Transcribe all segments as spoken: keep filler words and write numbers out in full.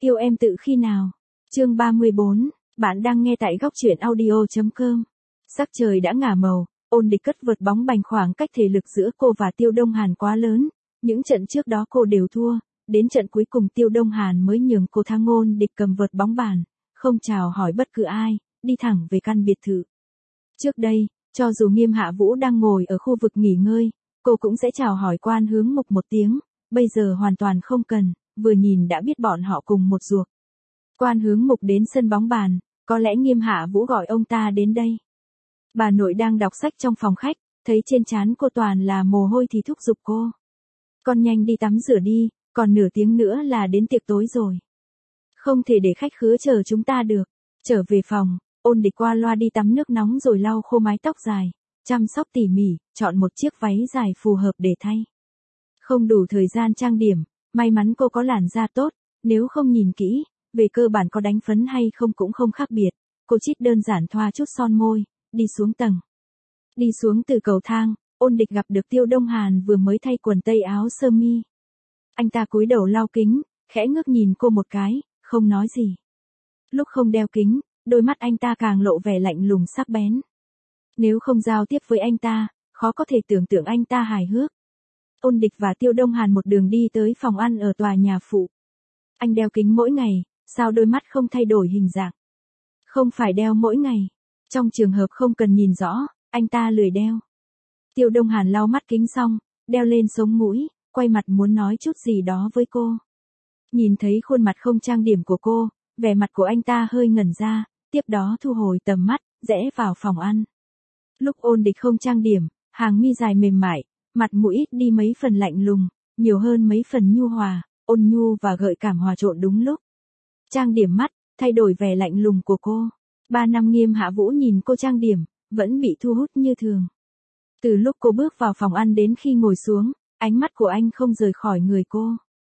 Yêu em tự khi nào? Chương ba mươi bốn, bạn đang nghe tại góc truyện audio chấm com. Sắc trời đã ngả màu, Ôn Địch cất vợt bóng bành, khoảng cách thể lực giữa cô và Tiêu Đông Hàn quá lớn, những trận trước đó cô đều thua, đến trận cuối cùng Tiêu Đông Hàn mới nhường cô thắng. Ôn Địch cầm vợt bóng bàn, không chào hỏi bất cứ ai, đi thẳng về căn biệt thự. Trước đây, cho dù Nghiêm Hạ Vũ đang ngồi ở khu vực nghỉ ngơi, cô cũng sẽ chào hỏi Quan Hướng Mục một tiếng, bây giờ hoàn toàn không cần, vừa nhìn đã biết bọn họ cùng một ruột. Quan Hướng Mục đến sân bóng bàn, có lẽ Nghiêm Hạ Vũ gọi ông ta đến đây. Bà nội đang đọc sách trong phòng khách, thấy trên trán cô toàn là mồ hôi thì thúc giục cô. Con nhanh đi tắm rửa đi, còn nửa tiếng nữa là đến tiệc tối rồi. Không thể để khách khứa chờ chúng ta được. Trở về phòng, Ôn Địch qua loa đi tắm nước nóng rồi lau khô mái tóc dài, chăm sóc tỉ mỉ, chọn một chiếc váy dài phù hợp để thay. Không đủ thời gian trang điểm, may mắn cô có làn da tốt, nếu không nhìn kỹ, về cơ bản có đánh phấn hay không cũng không khác biệt. Cô chỉ đơn giản thoa chút son môi, đi xuống tầng. Đi xuống từ cầu thang, Ôn Địch gặp được Tiêu Đông Hàn vừa mới thay quần tây áo sơ mi. Anh ta cúi đầu lau kính, khẽ ngước nhìn cô một cái, không nói gì. Lúc không đeo kính, đôi mắt anh ta càng lộ vẻ lạnh lùng sắc bén. Nếu không giao tiếp với anh ta, khó có thể tưởng tượng anh ta hài hước. Ôn Địch và Tiêu Đông Hàn một đường đi tới phòng ăn ở tòa nhà phụ. Anh đeo kính mỗi ngày, sao đôi mắt không thay đổi hình dạng? Không phải đeo mỗi ngày. Trong trường hợp không cần nhìn rõ, anh ta lười đeo. Tiêu Đông Hàn lau mắt kính xong, đeo lên sống mũi, quay mặt muốn nói chút gì đó với cô. Nhìn thấy khuôn mặt không trang điểm của cô, vẻ mặt của anh ta hơi ngẩn ra, tiếp đó thu hồi tầm mắt, rẽ vào phòng ăn. Lúc Ôn Địch không trang điểm, hàng mi dài mềm mại, mặt mũi ít đi mấy phần lạnh lùng, nhiều hơn mấy phần nhu hòa, ôn nhu và gợi cảm hòa trộn đúng lúc. Trang điểm mắt, thay đổi vẻ lạnh lùng của cô. Ba năm Nghiêm Hạ Vũ nhìn cô trang điểm, vẫn bị thu hút như thường. Từ lúc cô bước vào phòng ăn đến khi ngồi xuống, ánh mắt của anh không rời khỏi người cô.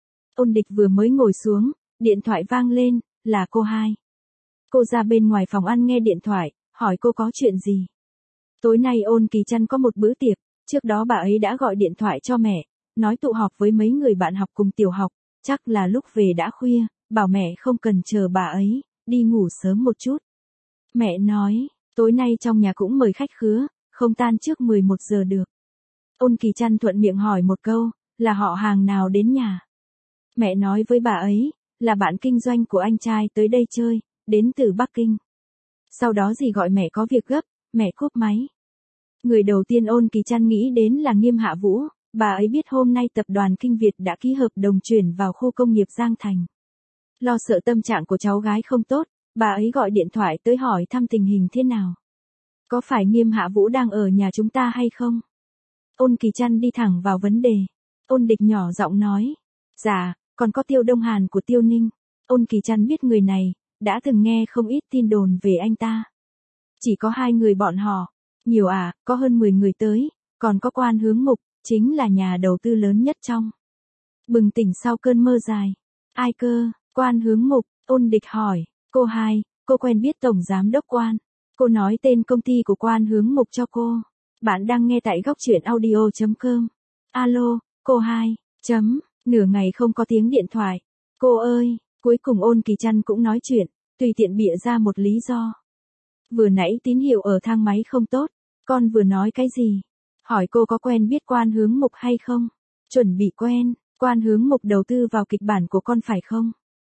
Ôn Địch vừa mới ngồi xuống, điện thoại vang lên, là cô hai. Cô ra bên ngoài phòng ăn nghe điện thoại, hỏi cô có chuyện gì. Tối nay Ôn Kỳ Trăn có một bữa tiệc, trước đó bà ấy đã gọi điện thoại cho mẹ, nói tụ họp với mấy người bạn học cùng tiểu học, chắc là lúc về đã khuya, bảo mẹ không cần chờ bà ấy, đi ngủ sớm một chút. Mẹ nói, tối nay trong nhà cũng mời khách khứa, không tan trước mười một giờ được. Ôn Kỳ Trăn thuận miệng hỏi một câu, là họ hàng nào đến nhà. Mẹ nói với bà ấy, là bạn kinh doanh của anh trai tới đây chơi, đến từ Bắc Kinh. Sau đó dì gọi mẹ có việc gấp, mẹ cúp máy. Người đầu tiên Ôn Kỳ Trăn nghĩ đến là Nghiêm Hạ Vũ, bà ấy biết hôm nay tập đoàn Kinh Việt đã ký hợp đồng chuyển vào khu công nghiệp Giang Thành. Lo sợ tâm trạng của cháu gái không tốt, bà ấy gọi điện thoại tới hỏi thăm tình hình thế nào. Có phải Nghiêm Hạ Vũ đang ở nhà chúng ta hay không? Ôn Kỳ Trăn đi thẳng vào vấn đề. Ôn Địch nhỏ giọng nói. Dạ, còn có Tiêu Đông Hàn của Tiêu Ninh. Ôn Kỳ Trăn biết người này, đã từng nghe không ít tin đồn về anh ta. Chỉ có hai người bọn họ. Nhiều à, có hơn mười người tới, còn có Quan Hướng Mục, chính là nhà đầu tư lớn nhất trong. Bừng tỉnh sau cơn mơ dài. Ai cơ? Quan Hướng Mục, Ôn Địch hỏi. Cô hai, cô quen biết Tổng Giám Đốc Quan. Cô nói tên công ty của Quan Hướng Mục cho cô. Bạn đang nghe tại góc truyện audio chấm com. Alo, cô hai, chấm, nửa ngày không có tiếng điện thoại. Cô ơi, cuối cùng Ôn Kỳ Trăn cũng nói chuyện, tùy tiện bịa ra một lý do. Vừa nãy tín hiệu ở thang máy không tốt, con vừa nói cái gì? Hỏi cô có quen biết Quan Hướng Mục hay không? Chuẩn bị quen, Quan Hướng Mục đầu tư vào kịch bản của con phải không?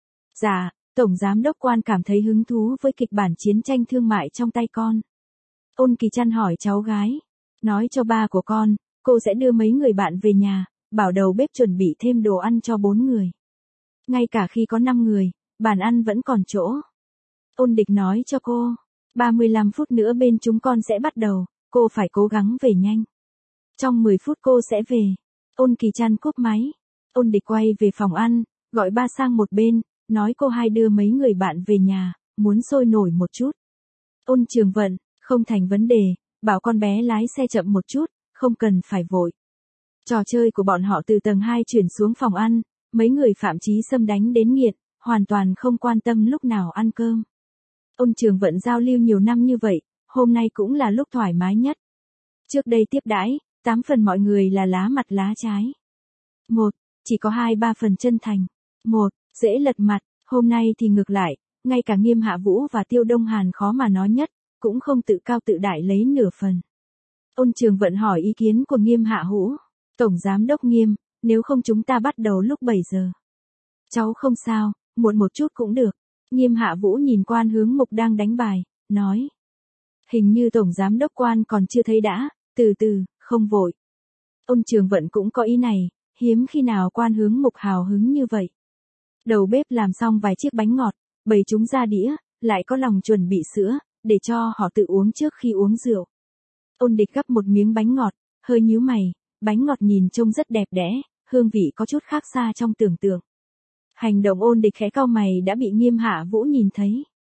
Dạ. Tổng Giám Đốc Quan cảm thấy hứng thú với kịch bản chiến tranh thương mại trong tay con. Ôn Kỳ Trăn hỏi cháu gái. Nói cho ba của con, cô sẽ đưa mấy người bạn về nhà, bảo đầu bếp chuẩn bị thêm đồ ăn cho bốn người. Ngay cả khi có năm người, bàn ăn vẫn còn chỗ. Ôn Địch nói cho cô, ba mươi lăm phút nữa bên chúng con sẽ bắt đầu, cô phải cố gắng về nhanh. Trong mười phút cô sẽ về. Ôn Kỳ Trăn cúp máy. Ôn Địch quay về phòng ăn, gọi ba sang một bên. Nói cô hai đưa mấy người bạn về nhà, muốn sôi nổi một chút. Ôn Trường Vận, không thành vấn đề, bảo con bé lái xe chậm một chút, không cần phải vội. Trò chơi của bọn họ từ tầng hai chuyển xuống phòng ăn, mấy người Phạm Chí Sâm đánh đến nghiện, hoàn toàn không quan tâm lúc nào ăn cơm. Ôn Trường Vận giao lưu nhiều năm như vậy, hôm nay cũng là lúc thoải mái nhất. Trước đây tiếp đãi, tám phần mọi người là lá mặt lá trái. Một, chỉ có hai ba phần chân thành. Một, dễ lật mặt, Hôm nay thì ngược lại, ngay cả Nghiêm Hạ Vũ và Tiêu Đông Hàn khó mà nói nhất, cũng không tự cao tự đại lấy nửa phần. Ôn Trường Vận hỏi ý kiến của Nghiêm Hạ Vũ. Tổng Giám Đốc Nghiêm, nếu không chúng ta bắt đầu lúc bảy giờ. Cháu không sao, muộn một chút cũng được. Nghiêm Hạ Vũ nhìn Quan Hướng Mục đang đánh bài, nói. Hình như Tổng Giám Đốc Quan còn chưa thấy đã, từ từ, không vội. Ôn Trường Vận cũng có ý này, hiếm khi nào Quan Hướng Mục hào hứng như vậy. Đầu bếp làm xong vài chiếc bánh ngọt, bày chúng ra đĩa, lại có lòng chuẩn bị sữa, để cho họ tự uống trước khi uống rượu. Ôn Địch gắp một miếng bánh ngọt, hơi nhíu mày, bánh ngọt nhìn trông rất đẹp đẽ, hương vị có chút khác xa trong tưởng tượng. Hành động Ôn Địch khẽ cau mày đã bị Nghiêm Hạ Vũ nhìn thấy.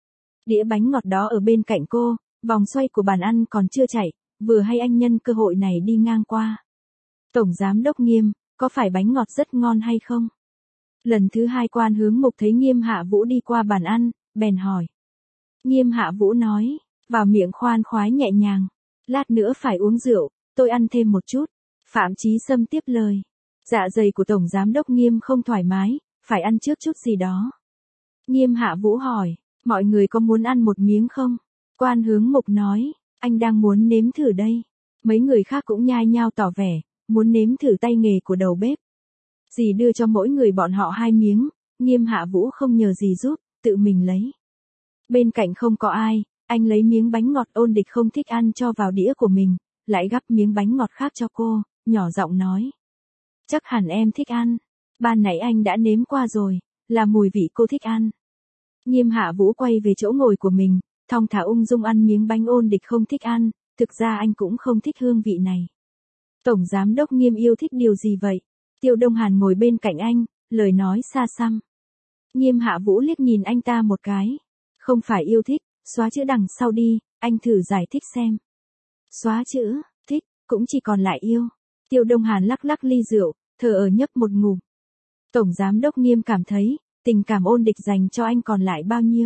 Đĩa bánh ngọt đó ở bên cạnh cô, vòng xoay của bàn ăn còn chưa chạy, vừa hay anh nhân cơ hội này đi ngang qua. Tổng Giám Đốc Nghiêm, có phải bánh ngọt rất ngon hay không? Lần thứ hai Quan Hướng Mục thấy Nghiêm Hạ Vũ đi qua bàn ăn, bèn hỏi. Nghiêm Hạ Vũ nói, vào miệng khoan khoái nhẹ nhàng. Lát nữa phải uống rượu, tôi ăn thêm một chút. Phạm Chí Sâm tiếp lời. Dạ dày của Tổng Giám Đốc Nghiêm không thoải mái, phải ăn trước chút gì đó. Nghiêm Hạ Vũ hỏi, mọi người có muốn ăn một miếng không? Quan Hướng Mục nói, anh đang muốn nếm thử đây. Mấy người khác cũng nhai nhao tỏ vẻ, muốn nếm thử tay nghề của đầu bếp. Dì đưa cho mỗi người bọn họ hai miếng, Nghiêm Hạ Vũ không nhờ dì giúp, tự mình lấy. Bên cạnh không có ai, anh lấy miếng bánh ngọt Ôn Địch không thích ăn cho vào đĩa của mình, lại gắp miếng bánh ngọt khác cho cô, nhỏ giọng nói. Chắc hẳn em thích ăn, ban nãy anh đã nếm qua rồi, là mùi vị cô thích ăn. Nghiêm Hạ Vũ quay về chỗ ngồi của mình, thong thả ung dung ăn miếng bánh Ôn Địch không thích ăn, thực ra anh cũng không thích hương vị này. Tổng Giám Đốc Nghiêm yêu thích điều gì vậy? Tiêu Đông Hàn ngồi bên cạnh anh, lời nói xa xăm. Nghiêm Hạ Vũ liếc nhìn anh ta một cái. Không phải yêu thích, xóa chữ đằng sau đi, anh thử giải thích xem. Xóa chữ, thích, cũng chỉ còn lại yêu. Tiêu Đông Hàn lắc lắc ly rượu, thở ở nhấp một ngụm. Tổng Giám Đốc Nghiêm cảm thấy, tình cảm Ôn Địch dành cho anh còn lại bao nhiêu?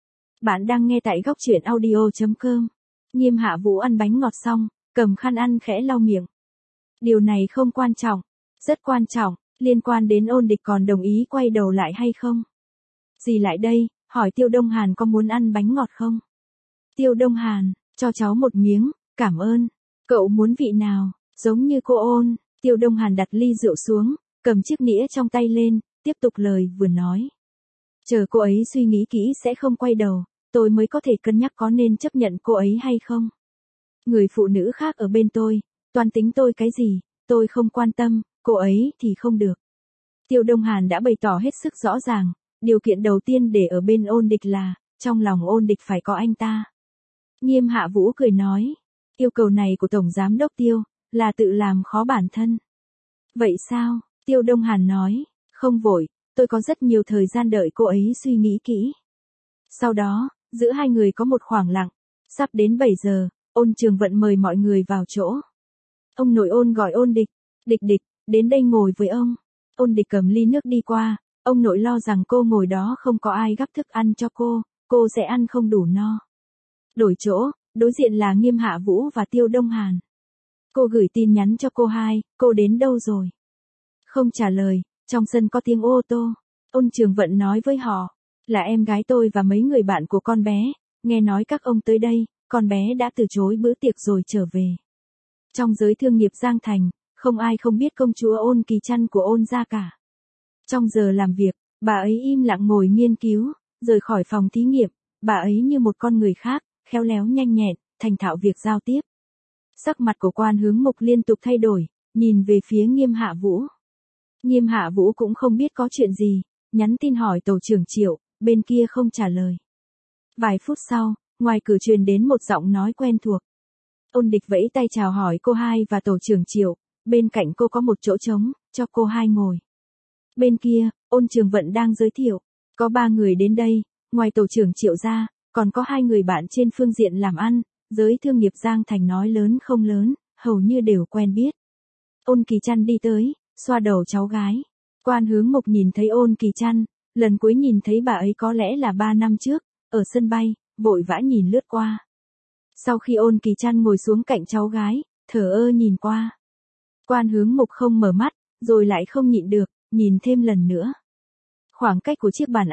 Bạn đang nghe tại góc truyện audio.com. Nghiêm Hạ Vũ ăn bánh ngọt xong, cầm khăn ăn khẽ lau miệng. Điều này không quan trọng, rất quan trọng, liên quan đến Ôn Địch còn đồng ý quay đầu lại hay không. Dì lại đây, hỏi Tiêu Đông Hàn có muốn ăn bánh ngọt không? Tiêu Đông Hàn, cho cháu một miếng, cảm ơn. Cậu muốn vị nào, giống như cô Ôn. Tiêu Đông Hàn đặt ly rượu xuống, cầm chiếc nĩa trong tay lên, tiếp tục lời vừa nói. Chờ cô ấy suy nghĩ kỹ sẽ không quay đầu, tôi mới có thể cân nhắc có nên chấp nhận cô ấy hay không. Người phụ nữ khác ở bên tôi, toàn tính tôi cái gì, tôi không quan tâm, cô ấy thì không được. Tiêu Đông Hàn đã bày tỏ hết sức rõ ràng, điều kiện đầu tiên để ở bên Ôn Địch là, trong lòng Ôn Địch phải có anh ta. Nghiêm Hạ Vũ cười nói, yêu cầu này của Tổng Giám Đốc Tiêu, là tự làm khó bản thân. Vậy sao? Tiêu Đông Hàn nói, không vội, tôi có rất nhiều thời gian đợi cô ấy suy nghĩ kỹ. Sau đó, giữa hai người có một khoảng lặng, sắp đến bảy giờ, Ôn Trường Vận mời mọi người vào chỗ. Ông nội Ôn gọi Ôn Địch, Địch Địch, đến đây ngồi với ông. Ôn Địch cầm ly nước đi qua, ông nội lo rằng cô ngồi đó không có ai gắp thức ăn cho cô, cô sẽ ăn không đủ no. Đổi chỗ, đối diện là Nghiêm Hạ Vũ và Tiêu Đông Hàn. Cô gửi tin nhắn cho cô hai, cô đến đâu rồi? Không trả lời, trong sân có tiếng ô tô. Ôn Trường Vận nói với họ, là em gái tôi và mấy người bạn của con bé, nghe nói các ông tới đây, con bé đã từ chối bữa tiệc rồi trở về. Trong giới thương nghiệp Giang Thành, không ai không biết công chúa Ôn Kỳ Trăn của Ôn gia cả. Trong giờ làm việc, bà ấy im lặng ngồi nghiên cứu, rời khỏi phòng thí nghiệm, bà ấy như một con người khác, khéo léo nhanh nhẹn, thành thạo việc giao tiếp. Sắc mặt của Quan Hướng Mục liên tục thay đổi, nhìn về phía Nghiêm Hạ Vũ. Nghiêm Hạ Vũ cũng không biết có chuyện gì, nhắn tin hỏi tổ trưởng Triệu, bên kia không trả lời. Vài phút sau, ngoài cửa truyền đến một giọng nói quen thuộc. Ôn Địch vẫy tay chào hỏi cô hai và tổ trưởng Triệu, bên cạnh cô có một chỗ trống, cho cô hai ngồi. Bên kia, Ôn Trường Vận đang giới thiệu, có ba người đến đây, ngoài tổ trưởng Triệu ra, còn có hai người bạn trên phương diện làm ăn, giới thương nghiệp Giang Thành nói lớn không lớn, hầu như đều quen biết. Ôn Kỳ Trăn đi tới, xoa đầu cháu gái. Quan Hướng Mục nhìn thấy Ôn Kỳ Trăn, lần cuối nhìn thấy bà ấy có lẽ là ba năm trước, ở sân bay, vội vã nhìn lướt qua. Sau khi Ôn Kỳ Trăn ngồi xuống cạnh cháu gái, thở ơ nhìn qua. Quan Hướng Mục không mở mắt, rồi lại không nhịn được, nhìn thêm lần nữa. Khoảng cách của chiếc bàn ăn,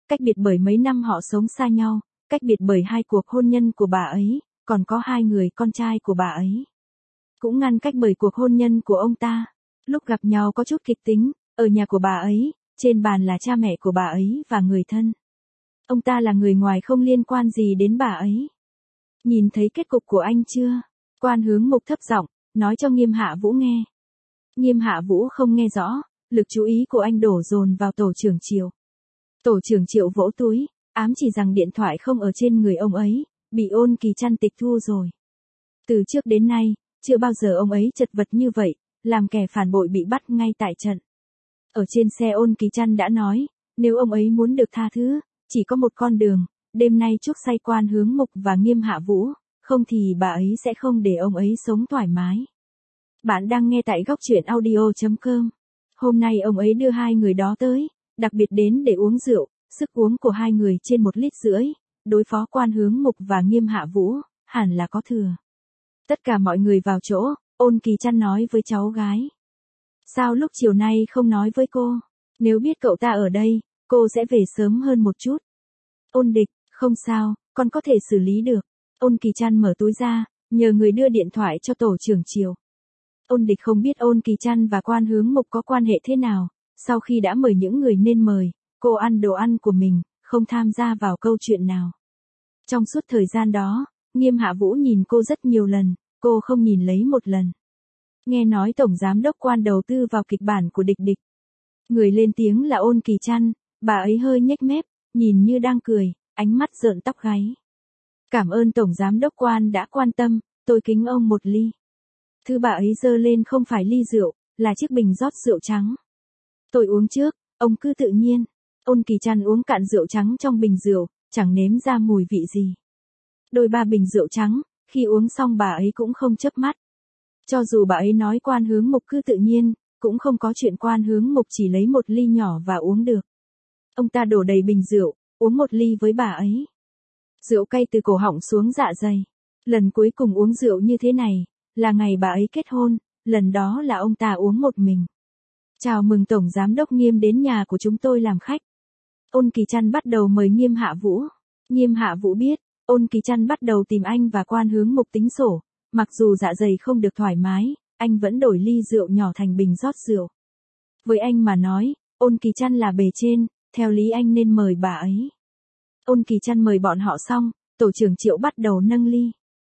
cách biệt bởi mấy năm họ sống xa nhau, cách biệt bởi hai cuộc hôn nhân của bà ấy, còn có hai người con trai của bà ấy. Cũng ngăn cách bởi cuộc hôn nhân của ông ta. Lúc gặp nhau có chút kịch tính, ở nhà của bà ấy, trên bàn là cha mẹ của bà ấy và người thân. Ông ta là người ngoài không liên quan gì đến bà ấy. Nhìn thấy kết cục của anh chưa? Quan Hướng Mục thấp giọng, nói cho Nghiêm Hạ Vũ nghe. Nghiêm Hạ Vũ không nghe rõ, lực chú ý của anh đổ dồn vào tổ trưởng Triệu. Tổ trưởng Triệu vỗ túi, ám chỉ rằng điện thoại không ở trên người ông ấy, bị Ôn Kỳ Trăn tịch thu rồi. Từ trước đến nay, chưa bao giờ ông ấy chật vật như vậy, làm kẻ phản bội bị bắt ngay tại trận. Ở trên xe Ôn Kỳ Trăn đã nói, nếu ông ấy muốn được tha thứ, chỉ có một con đường, đêm nay chuốc say Quan Hướng Mục và Nghiêm Hạ Vũ, không thì bà ấy sẽ không để ông ấy sống thoải mái. Bạn đang nghe tại góc truyện audio chấm com. Hôm nay ông ấy đưa hai người đó tới, đặc biệt đến để uống rượu, sức uống của hai người trên một lít rưỡi, đối phó Quan Hướng Mục và Nghiêm Hạ Vũ, hẳn là có thừa. Tất cả mọi người vào chỗ, Ôn Kỳ Trăn nói với cháu gái. Sao lúc chiều nay không nói với cô? Nếu biết cậu ta ở đây, cô sẽ về sớm hơn một chút. Ôn Địch, không sao, con có thể xử lý được. Ôn Kỳ Trăn mở túi ra, nhờ người đưa điện thoại cho tổ trưởng Triệu. Ôn Địch không biết Ôn Kỳ Trăn và Quan Hướng Mục có quan hệ thế nào, sau khi đã mời những người nên mời, cô ăn đồ ăn của mình, không tham gia vào câu chuyện nào. Trong suốt thời gian đó, Nghiêm Hạ Vũ nhìn cô rất nhiều lần, cô không nhìn lấy một lần. Nghe nói Tổng Giám đốc Quan đầu tư vào kịch bản của Địch Địch. Người lên tiếng là Ôn Kỳ Trăn, bà ấy hơi nhếch mép, nhìn như đang cười, ánh mắt rợn tóc gáy. Cảm ơn Tổng Giám đốc Quan đã quan tâm, tôi kính ông một ly. Thứ bà ấy giơ lên không phải ly rượu, là chiếc bình rót rượu trắng. Tôi uống trước, ông cứ tự nhiên. Ôn Kỳ Trăn uống cạn rượu trắng trong bình rượu, chẳng nếm ra mùi vị gì. Đôi ba bình rượu trắng, khi uống xong bà ấy cũng không chớp mắt. Cho dù bà ấy nói Quan Hướng Mục cứ tự nhiên, cũng không có chuyện Quan Hướng Mục chỉ lấy một ly nhỏ và uống được. Ông ta đổ đầy bình rượu, uống một ly với bà ấy. Rượu cay từ cổ họng xuống dạ dày. Lần cuối cùng uống rượu như thế này, là ngày bà ấy kết hôn, lần đó là ông ta uống một mình. Chào mừng Tổng Giám đốc Nghiêm đến nhà của chúng tôi làm khách. Ôn Kỳ Trăn bắt đầu mời Nghiêm Hạ Vũ. Nghiêm Hạ Vũ biết, Ôn Kỳ Trăn bắt đầu tìm anh và Quan Hướng Mục tính sổ, mặc dù dạ dày không được thoải mái, anh vẫn đổi ly rượu nhỏ thành bình rót rượu. Với anh mà nói, Ôn Kỳ Trăn là bề trên, theo lý anh nên mời bà ấy. Ôn Kỳ Trăn mời bọn họ xong, tổ trưởng Triệu bắt đầu nâng ly.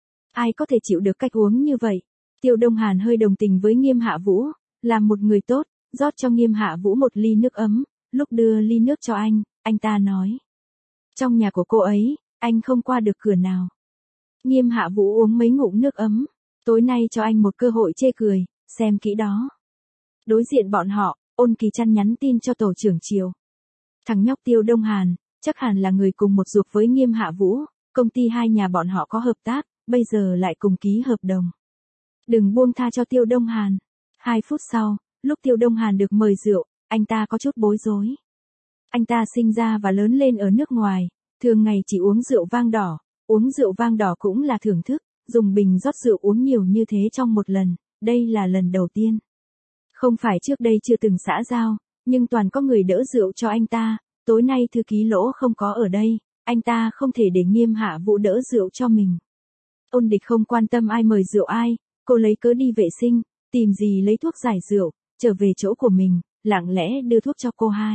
Ai có thể chịu được cách uống như vậy? Tiêu Đông Hàn hơi đồng tình với Nghiêm Hạ Vũ, làm một người tốt, rót cho Nghiêm Hạ Vũ một ly nước ấm, lúc đưa ly nước cho anh, anh ta nói. Trong nhà của cô ấy, anh không qua được cửa nào. Nghiêm Hạ Vũ uống mấy ngụm nước ấm, tối nay cho anh một cơ hội chê cười, xem kỹ đó. Đối diện bọn họ, Ôn Kỳ Trăn nhắn tin cho tổ trưởng Triệu. Thằng nhóc Tiêu Đông Hàn, chắc hẳn là người cùng một ruột với Nghiêm Hạ Vũ, công ty hai nhà bọn họ có hợp tác, bây giờ lại cùng ký hợp đồng. Đừng buông tha cho Tiêu Đông Hàn. Hai phút sau, lúc Tiêu Đông Hàn được mời rượu, anh ta có chút bối rối. Anh ta sinh ra và lớn lên ở nước ngoài, thường ngày chỉ uống rượu vang đỏ, uống rượu vang đỏ cũng là thưởng thức, dùng bình rót rượu uống nhiều như thế trong một lần, đây là lần đầu tiên. Không phải trước đây chưa từng xã giao, nhưng toàn có người đỡ rượu cho anh ta, tối nay thư ký Lỗ không có ở đây, anh ta không thể để Nghiêm Hạ Vũ đỡ rượu cho mình. Ôn Địch không quan tâm ai mời rượu ai, cô lấy cớ đi vệ sinh, tìm gì lấy thuốc giải rượu, trở về chỗ của mình, lặng lẽ đưa thuốc cho cô hai.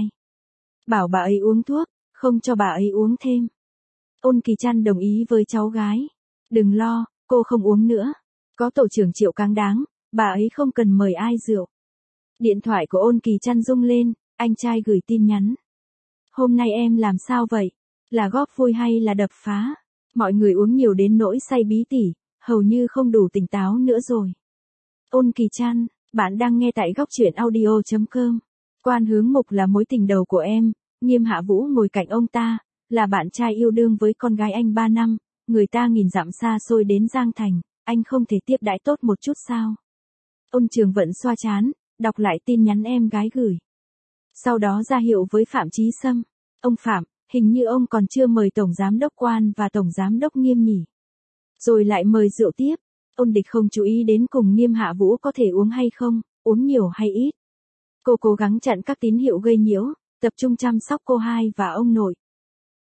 Bảo bà ấy uống thuốc, không cho bà ấy uống thêm. Ôn Kỳ Trăn đồng ý với cháu gái. Đừng lo, cô không uống nữa. Có tổ trưởng Triệu cáng đáng, bà ấy không cần mời ai rượu. Điện thoại của Ôn Kỳ Trăn rung lên, anh trai gửi tin nhắn. Hôm nay em làm sao vậy? Là góp vui hay là đập phá? Mọi người uống nhiều đến nỗi say bí tỉ, hầu như không đủ tỉnh táo nữa rồi. Ôn Kỳ Trăn, bạn đang nghe tại góc truyện audio chấm com. Quan Hướng Mục là mối tình đầu của em, Nghiêm Hạ Vũ ngồi cạnh ông ta, là bạn trai yêu đương với con gái anh ba năm, người ta nghìn dặm xa xôi đến Giang Thành, anh không thể tiếp đãi tốt một chút sao? Ôn Trường Vận xoa trán, đọc lại tin nhắn em gái gửi. Sau đó ra hiệu với Phạm Chí Sâm, ông Phạm, hình như ông còn chưa mời Tổng Giám đốc Quan và Tổng Giám đốc Nghiêm nhỉ. Rồi lại mời rượu tiếp, Ôn Địch không chú ý đến cùng Nghiêm Hạ Vũ có thể uống hay không, uống nhiều hay ít. Cô cố gắng chặn các tín hiệu gây nhiễu, tập trung chăm sóc cô hai và ông nội,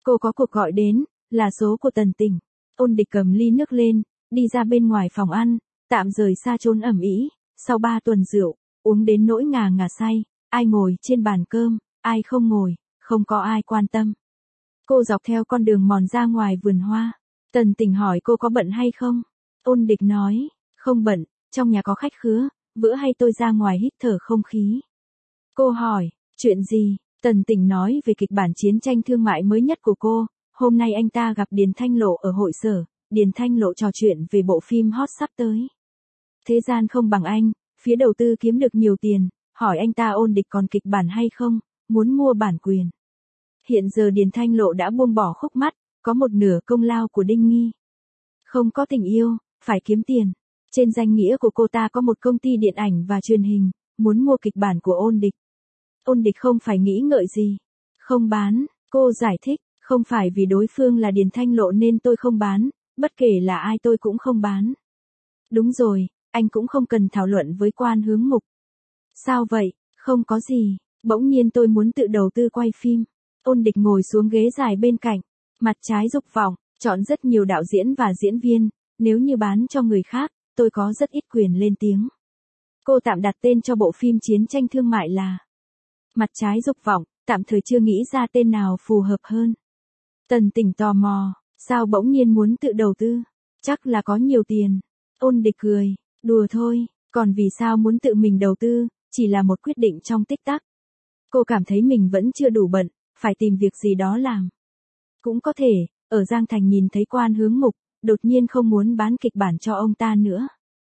Cô có cuộc gọi đến, là số của Tần Tỉnh. Ôn Địch cầm ly nước lên, đi ra bên ngoài phòng ăn, tạm rời xa chốn ẩm ĩ. Sau ba tuần rượu, uống đến nỗi ngà ngà say, ai ngồi trên bàn cơm, ai không ngồi, không có ai quan tâm. Cô dọc theo con đường mòn ra ngoài vườn hoa. Tần Tỉnh hỏi cô có bận hay không? Ôn Địch nói, không bận, trong nhà có khách khứa, bữa hay tôi ra ngoài hít thở không khí. Cô hỏi, chuyện gì? Tần Tỉnh nói về kịch bản chiến tranh thương mại mới nhất của cô. Hôm nay anh ta gặp Điền Thanh Lộ ở hội sở, Điền Thanh Lộ trò chuyện về bộ phim hot sắp tới. Thế gian không bằng anh, phía đầu tư kiếm được nhiều tiền, hỏi anh ta Ôn Địch còn kịch bản hay không, muốn mua bản quyền. Hiện giờ Điền Thanh Lộ đã buông bỏ khúc mắt, có một nửa công lao của Đinh Nghi. Không có tình yêu, phải kiếm tiền. Trên danh nghĩa của cô ta có một công ty điện ảnh và truyền hình, muốn mua kịch bản của Ôn Địch. Ôn Địch không phải nghĩ ngợi gì. Không bán, cô giải thích, không phải vì đối phương là Điền Thanh Lộ nên tôi không bán, bất kể là ai tôi cũng không bán. Đúng rồi, anh cũng không cần thảo luận với Quan Hướng Mục. Sao vậy, không có gì, bỗng nhiên tôi muốn tự đầu tư quay phim. Ôn Địch ngồi xuống ghế dài bên cạnh, mặt trái dục vọng, chọn rất nhiều đạo diễn và diễn viên, nếu như bán cho người khác, tôi có rất ít quyền lên tiếng. Cô tạm đặt tên cho bộ phim chiến tranh thương mại là Mặt trái dục vọng, tạm thời chưa nghĩ ra tên nào phù hợp hơn. Tần Tỉnh tò mò, sao bỗng nhiên muốn tự đầu tư? Chắc là có nhiều tiền. Ôn Địch cười, đùa thôi, còn vì sao muốn tự mình đầu tư, chỉ là một quyết định trong tích tắc. Cô cảm thấy mình vẫn chưa đủ bận, phải tìm việc gì đó làm. Cũng có thể, ở Giang Thành nhìn thấy Quan Hướng Mục, đột nhiên không muốn bán kịch bản cho ông ta nữa.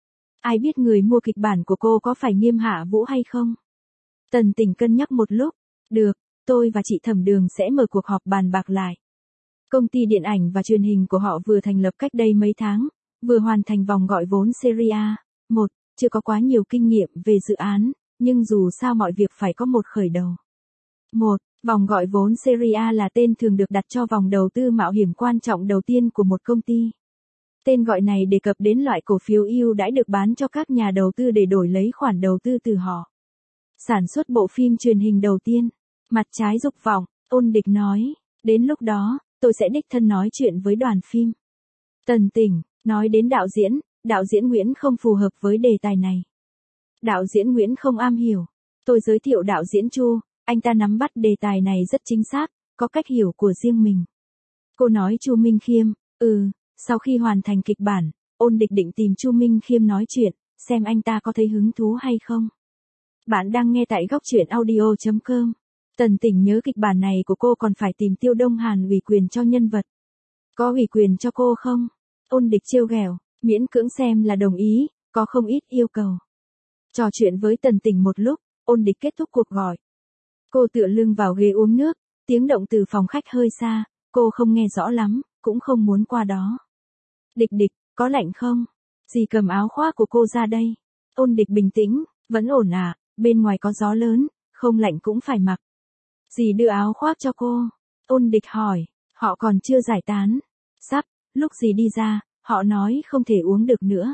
Ai biết người mua kịch bản của cô có phải Nghiêm Hạ Vũ hay không? Tần Tỉnh cân nhắc một lúc, được, tôi và chị Thẩm Đường sẽ mở cuộc họp bàn bạc lại. Công ty điện ảnh và truyền hình của họ vừa thành lập cách đây mấy tháng, vừa hoàn thành vòng gọi vốn Serie A. một, chưa có quá nhiều kinh nghiệm về dự án, nhưng dù sao mọi việc phải có một khởi đầu. một. Vòng gọi vốn Serie A là tên thường được đặt cho vòng đầu tư mạo hiểm quan trọng đầu tiên của một công ty. Tên gọi này đề cập đến loại cổ phiếu ưu đãi được bán cho các nhà đầu tư để đổi lấy khoản đầu tư từ họ. Sản xuất bộ phim truyền hình đầu tiên, Mặt trái dục vọng, Ôn Địch nói, đến lúc đó, tôi sẽ đích thân nói chuyện với đoàn phim. Tần Tỉnh, nói đến đạo diễn, đạo diễn Nguyễn không phù hợp với đề tài này. Đạo diễn Nguyễn không am hiểu. Tôi giới thiệu đạo diễn Chu, anh ta nắm bắt đề tài này rất chính xác, có cách hiểu của riêng mình. Cô nói Chu Minh Khiêm, ừ, sau khi hoàn thành kịch bản, Ôn Địch định tìm Chu Minh Khiêm nói chuyện, xem anh ta có thấy hứng thú hay không. Bạn đang nghe tại góc truyện audio chấm com. Tần Tỉnh nhớ kịch bản này của cô còn phải tìm Tiêu Đông Hàn ủy quyền cho nhân vật. Có ủy quyền cho cô không? Ôn Địch trêu ghẹo, miễn cưỡng xem là đồng ý, có không ít yêu cầu. Trò chuyện với Tần Tỉnh một lúc, Ôn Địch kết thúc cuộc gọi. Cô tựa lưng vào ghế uống nước, tiếng động từ phòng khách hơi xa, cô không nghe rõ lắm, cũng không muốn qua đó. Địch Địch, có lạnh không? Dì cầm áo khoác của cô ra đây. Ôn Địch bình tĩnh, vẫn ổn à, bên ngoài có gió lớn, không lạnh cũng phải mặc. Dì đưa áo khoác cho cô. Ôn Địch hỏi, họ còn chưa giải tán. Sắp, lúc dì đi ra, họ nói không thể uống được nữa.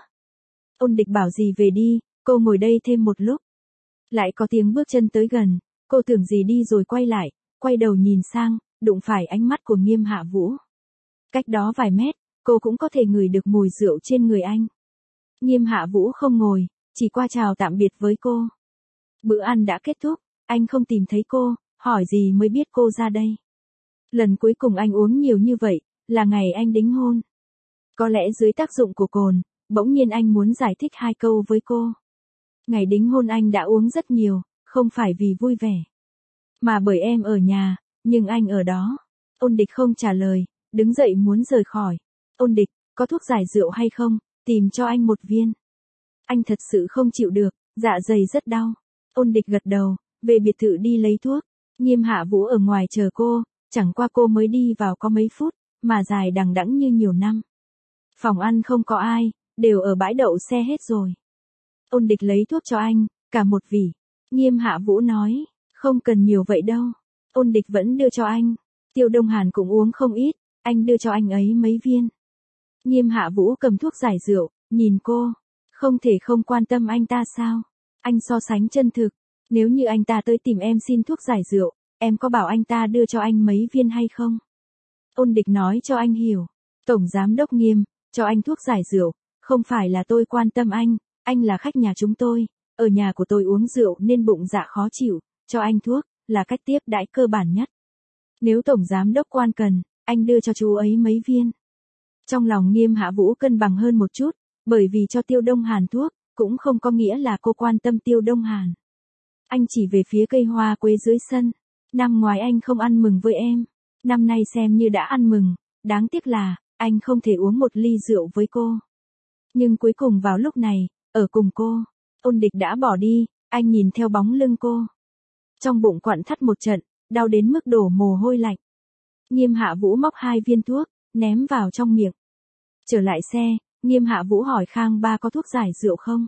Ôn Địch bảo dì về đi, cô ngồi đây thêm một lúc. Lại có tiếng bước chân tới gần, cô tưởng dì đi rồi quay lại, quay đầu nhìn sang, đụng phải ánh mắt của Nghiêm Hạ Vũ. Cách đó vài mét, cô cũng có thể ngửi được mùi rượu trên người anh. Nghiêm Hạ Vũ không ngồi, chỉ qua chào tạm biệt với cô. Bữa ăn đã kết thúc, anh không tìm thấy cô, hỏi gì mới biết cô ra đây. Lần cuối cùng anh uống nhiều như vậy, là ngày anh đính hôn. Có lẽ dưới tác dụng của cồn, bỗng nhiên anh muốn giải thích hai câu với cô. Ngày đính hôn anh đã uống rất nhiều, không phải vì vui vẻ, mà bởi em ở nhà, nhưng anh ở đó. Ôn Địch không trả lời, đứng dậy muốn rời khỏi. Ôn Địch, có thuốc giải rượu hay không, tìm cho anh một viên. Anh thật sự không chịu được, dạ dày rất đau. Ôn Địch gật đầu, về biệt thự đi lấy thuốc. Nghiêm Hạ Vũ ở ngoài chờ cô, chẳng qua cô mới đi vào có mấy phút, mà dài đằng đẵng như nhiều năm. Phòng ăn không có ai, đều ở bãi đậu xe hết rồi. Ôn Địch lấy thuốc cho anh, cả một vỉ. Nghiêm Hạ Vũ nói, không cần nhiều vậy đâu. Ôn Địch vẫn đưa cho anh. Tiêu Đông Hàn cũng uống không ít, anh đưa cho anh ấy mấy viên. Nghiêm Hạ Vũ cầm thuốc giải rượu, nhìn cô. Không thể không quan tâm anh ta sao? Anh so sánh chân thực. Nếu như anh ta tới tìm em xin thuốc giải rượu, em có bảo anh ta đưa cho anh mấy viên hay không? Ôn Địch nói cho anh hiểu. Tổng giám đốc Nghiêm, cho anh thuốc giải rượu, không phải là tôi quan tâm anh, anh là khách nhà chúng tôi, ở nhà của tôi uống rượu nên bụng dạ khó chịu, cho anh thuốc, là cách tiếp đãi cơ bản nhất. Nếu tổng giám đốc Quan cần, anh đưa cho chú ấy mấy viên. Trong lòng Nghiêm Hạ Vũ cân bằng hơn một chút, bởi vì cho Tiêu Đông Hàn thuốc, cũng không có nghĩa là cô quan tâm Tiêu Đông Hàn. Anh chỉ về phía cây hoa quế dưới sân. Năm ngoái anh không ăn mừng với em, năm nay xem như đã ăn mừng, đáng tiếc là, anh không thể uống một ly rượu với cô. Nhưng cuối cùng vào lúc này, ở cùng cô, Ôn Địch đã bỏ đi, anh nhìn theo bóng lưng cô. Trong bụng quặn thắt một trận, đau đến mức đổ mồ hôi lạnh. Nghiêm Hạ Vũ móc hai viên thuốc, ném vào trong miệng. Trở lại xe, Nghiêm Hạ Vũ hỏi Khang Ba có thuốc giải rượu không?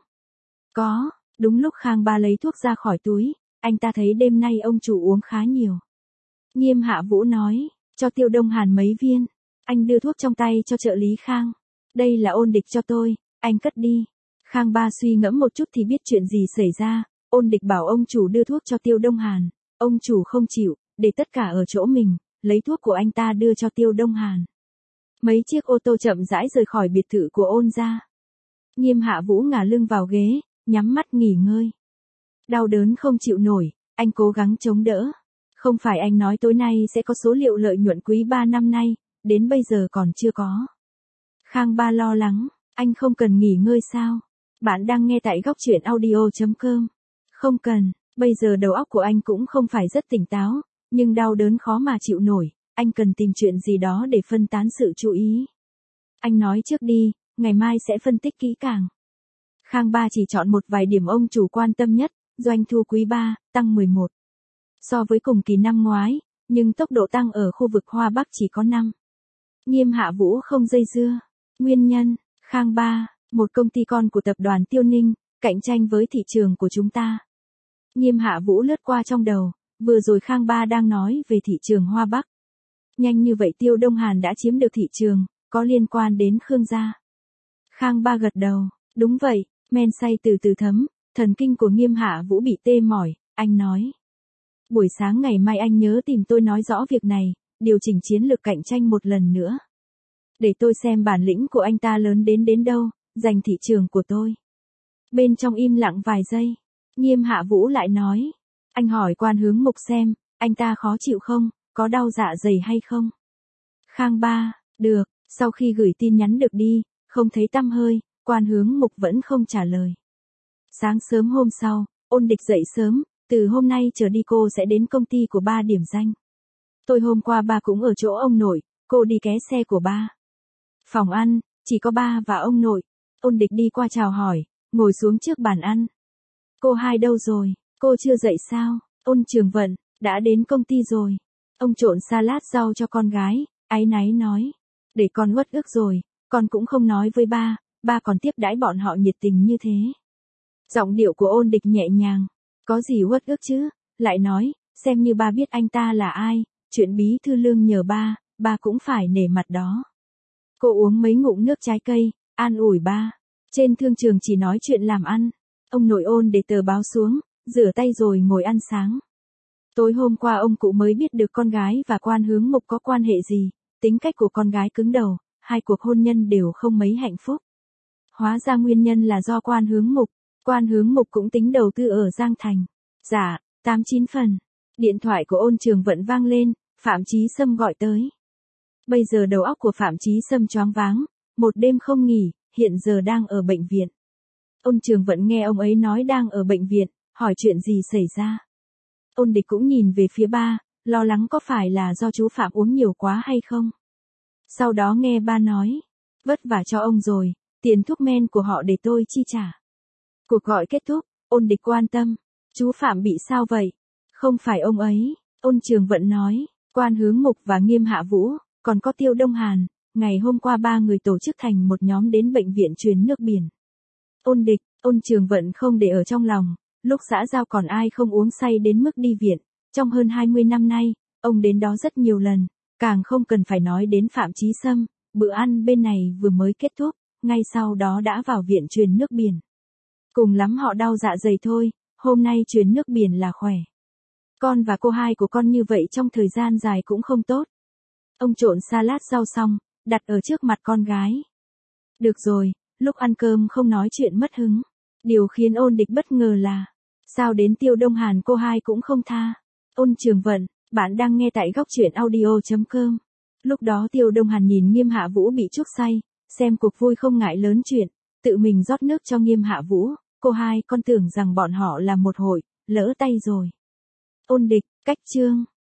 Có, đúng lúc Khang Ba lấy thuốc ra khỏi túi, anh ta thấy đêm nay ông chủ uống khá nhiều. Nghiêm Hạ Vũ nói, cho Tiêu Đông Hàn mấy viên, anh đưa thuốc trong tay cho trợ lý Khang. Đây là Ôn Địch cho tôi, anh cất đi. Khang Ba suy ngẫm một chút thì biết chuyện gì xảy ra, Ôn Địch bảo ông chủ đưa thuốc cho Tiêu Đông Hàn, ông chủ không chịu, để tất cả ở chỗ mình, lấy thuốc của anh ta đưa cho Tiêu Đông Hàn. Mấy chiếc ô tô chậm rãi rời khỏi biệt thự của Ôn gia. Nghiêm Hạ Vũ ngả lưng vào ghế, nhắm mắt nghỉ ngơi. Đau đớn không chịu nổi, anh cố gắng chống đỡ. Không phải anh nói tối nay sẽ có số liệu lợi nhuận quý ba năm nay, đến bây giờ còn chưa có. Khang Ba lo lắng, anh không cần nghỉ ngơi sao? Bạn đang nghe tại góc truyện audio chấm com. Không cần, bây giờ đầu óc của anh cũng không phải rất tỉnh táo, nhưng đau đớn khó mà chịu nổi, anh cần tìm chuyện gì đó để phân tán sự chú ý. Anh nói trước đi, ngày mai sẽ phân tích kỹ càng. Khang Ba chỉ chọn một vài điểm ông chủ quan tâm nhất, doanh thu quý ba, tăng mười một. So với cùng kỳ năm ngoái, nhưng tốc độ tăng ở khu vực Hoa Bắc chỉ có năm. Nghiêm Hạ Vũ không dây dưa. Nguyên nhân, Khang Ba, một công ty con của tập đoàn Tiêu Ninh, cạnh tranh với thị trường của chúng ta. Nghiêm Hạ Vũ lướt qua trong đầu, vừa rồi Khang Ba đang nói về thị trường Hoa Bắc. Nhanh như vậy Tiêu Đông Hàn đã chiếm được thị trường, có liên quan đến Khương gia. Khang Ba gật đầu, đúng vậy, men say từ từ thấm, thần kinh của Nghiêm Hạ Vũ bị tê mỏi, anh nói. Buổi sáng ngày mai anh nhớ tìm tôi nói rõ việc này, điều chỉnh chiến lược cạnh tranh một lần nữa. Để tôi xem bản lĩnh của anh ta lớn đến đến đâu, giành thị trường của tôi. Bên trong im lặng vài giây, Nghiêm Hạ Vũ lại nói. Anh hỏi Quan Hướng Mục xem, anh ta khó chịu không, có đau dạ dày hay không? Khang Ba, được, sau khi gửi tin nhắn được đi, không thấy tăm hơi, Quan Hướng Mục vẫn không trả lời. Sáng sớm hôm sau, Ôn Địch dậy sớm, từ hôm nay trở đi cô sẽ đến công ty của ba điểm danh. Tôi hôm qua ba cũng ở chỗ ông nội, cô đi ké xe của ba. Phòng ăn, chỉ có ba và ông nội. Ôn Địch đi qua chào hỏi, ngồi xuống trước bàn ăn. Cô hai đâu rồi, cô chưa dậy sao? Ôn Trường Vận, đã đến công ty rồi. Ông trộn salad rau cho con gái, áy náy nói. Để con uất ức rồi, con cũng không nói với ba, ba còn tiếp đãi bọn họ nhiệt tình như thế. Giọng điệu của Ôn Địch nhẹ nhàng. Có gì uất ức chứ, lại nói, xem như ba biết anh ta là ai, chuyện bí thư Lương nhờ ba, ba cũng phải nể mặt đó. Cô uống mấy ngụm nước trái cây, an ủi ba. Trên thương trường chỉ nói chuyện làm ăn. Ông nội Ôn để tờ báo xuống, rửa tay rồi ngồi ăn sáng. Tối hôm qua ông cụ mới biết được con gái và Quan Hướng Mục có quan hệ gì, tính cách của con gái cứng đầu, hai cuộc hôn nhân đều không mấy hạnh phúc. Hóa ra nguyên nhân là do Quan Hướng Mục, Quan Hướng Mục cũng tính đầu tư ở Giang Thành. Dạ, tám chín phần. Điện thoại của Ôn Trường Vận vang lên, Phạm Chí Sâm gọi tới. Bây giờ đầu óc của Phạm Chí Sâm choáng váng, một đêm không nghỉ, hiện giờ đang ở bệnh viện. Ôn Trường Vận nghe ông ấy nói đang ở bệnh viện, hỏi chuyện gì xảy ra. Ôn Địch cũng nhìn về phía ba, lo lắng có phải là do chú Phạm uống nhiều quá hay không. Sau đó nghe ba nói, vất vả cho ông rồi, tiền thuốc men của họ để tôi chi trả. Cuộc gọi kết thúc, Ôn Địch quan tâm, chú Phạm bị sao vậy? Không phải ông ấy, Ôn Trường Vận nói, Quan Hướng Mục và Nghiêm Hạ Vũ, còn có Tiêu Đông Hàn, ngày hôm qua ba người tổ chức thành một nhóm đến bệnh viện truyền nước biển. Ôn Địch, Ôn Trường Vận không để ở trong lòng, lúc xã giao còn ai không uống say đến mức đi viện, trong hơn hai mươi năm nay, ông đến đó rất nhiều lần, càng không cần phải nói đến Phạm Chí Sâm, bữa ăn bên này vừa mới kết thúc, ngay sau đó đã vào viện truyền nước biển. Cùng lắm họ đau dạ dày thôi, hôm nay truyền nước biển là khỏe. Con và cô hai của con như vậy trong thời gian dài cũng không tốt. Ông trộn salad rau xong, đặt ở trước mặt con gái. Được rồi, lúc ăn cơm không nói chuyện mất hứng. Điều khiến ôn địch bất ngờ là, sao đến Tiêu Đông Hàn cô hai cũng không tha. Ôn Trường Vận, bạn đang nghe tại góc truyện audio.com. Lúc đó Tiêu Đông Hàn nhìn Nghiêm Hạ Vũ bị chuốc say, xem cuộc vui không ngại lớn chuyện, tự mình rót nước cho Nghiêm Hạ Vũ. Cô hai con tưởng rằng bọn họ là một hội, lỡ tay rồi. Ôn địch, cách chương.